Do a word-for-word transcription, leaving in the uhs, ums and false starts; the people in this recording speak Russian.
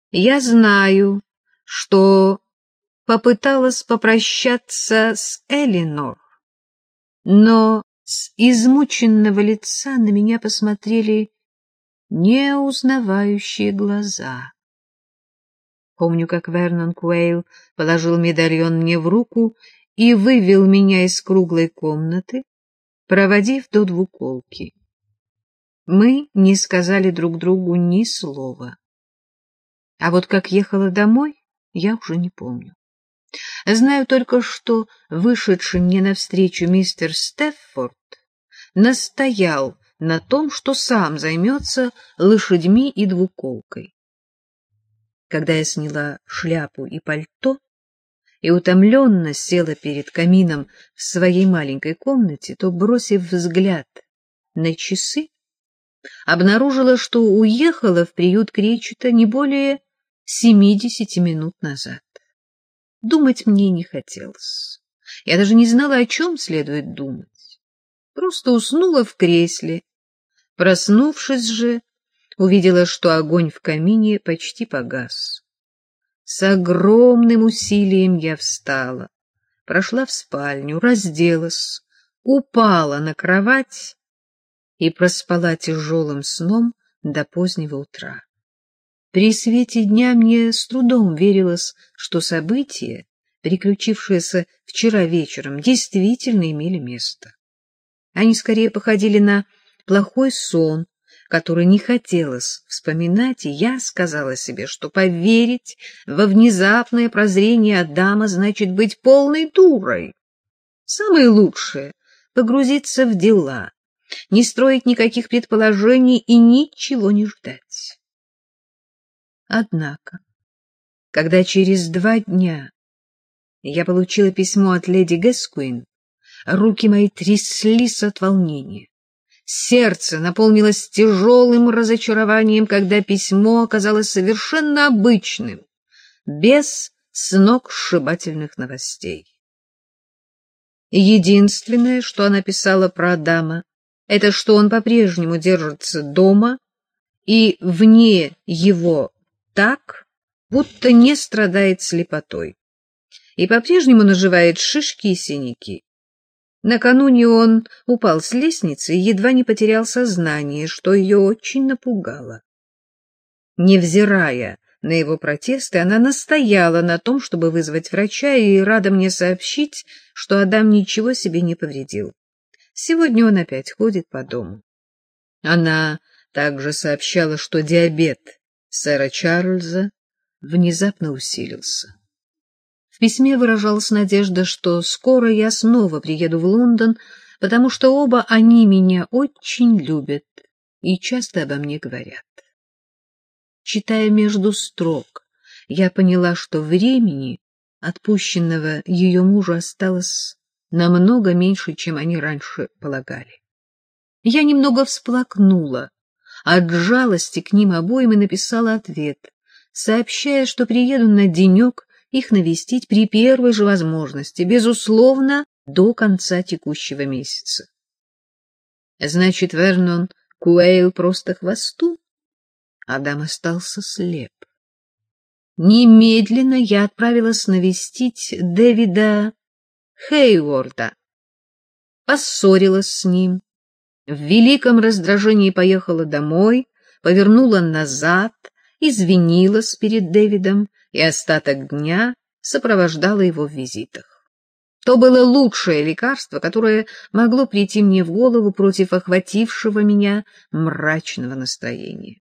Я знаю, что попыталась попрощаться с Элинор, но с измученного лица на меня посмотрели неузнавающие глаза. Помню, как Вернон Куэйл положил медальон мне в руку и вывел меня из круглой комнаты, проводив до двуколки. Мы не сказали друг другу ни слова. А вот как ехала домой, я уже не помню. Знаю только, что вышедший мне навстречу мистер Стеффорд настоял на том, что сам займется лошадьми и двуколкой. Когда я сняла шляпу и пальто и утомленно села перед камином в своей маленькой комнате, то, бросив взгляд на часы, обнаружила, что уехала в приют Кречета не более семидесяти минут назад. Думать мне не хотелось. Я даже не знала, о чем следует думать. Просто уснула в кресле. Проснувшись же, увидела, что огонь в камине почти погас. С огромным усилием я встала, прошла в спальню, разделась, упала на кровать и проспала тяжелым сном до позднего утра. При свете дня мне с трудом верилось, что события, приключившиеся вчера вечером, действительно имели место. Они скорее походили на плохой сон, который не хотелось вспоминать, и я сказала себе, что поверить во внезапное прозрение Адама значит быть полной дурой. Самое лучшее — погрузиться в дела, не строить никаких предположений и ничего не ждать. Однако, когда через два дня я получила письмо от леди Гэскуин, руки мои тряслись от волнения. Сердце наполнилось тяжелым разочарованием, когда письмо оказалось совершенно обычным, без сногсшибательных новостей. Единственное, что она писала про Адама, это что он по-прежнему держится дома и вне его так, будто не страдает слепотой, и по-прежнему наживает шишки и синяки. Накануне он упал с лестницы и едва не потерял сознание, что ее очень напугало. Невзирая на его протесты, она настояла на том, чтобы вызвать врача, и рада мне сообщить, что Адам ничего себе не повредил. Сегодня он опять ходит по дому. Она также сообщала, что диабет сэра Чарльза внезапно усилился. В письме выражалась надежда, что скоро я снова приеду в Лондон, потому что оба они меня очень любят и часто обо мне говорят. Читая между строк, я поняла, что времени, отпущенного ее мужу, осталось намного меньше, чем они раньше полагали. Я немного всплакнула от жалости к ним обоим и написала ответ, сообщая, что приеду на денек их навестить при первой же возможности, безусловно, до конца текущего месяца. Значит, Вернон Куэйл просто хвостун? Адам остался слеп. Немедленно я отправилась навестить Дэвида Хейворда. Поссорилась с ним. В великом раздражении поехала домой, повернула назад, извинилась перед Дэвидом и остаток дня сопровождала его в визитах. То было лучшее лекарство, которое могло прийти мне в голову против охватившего меня мрачного настроения.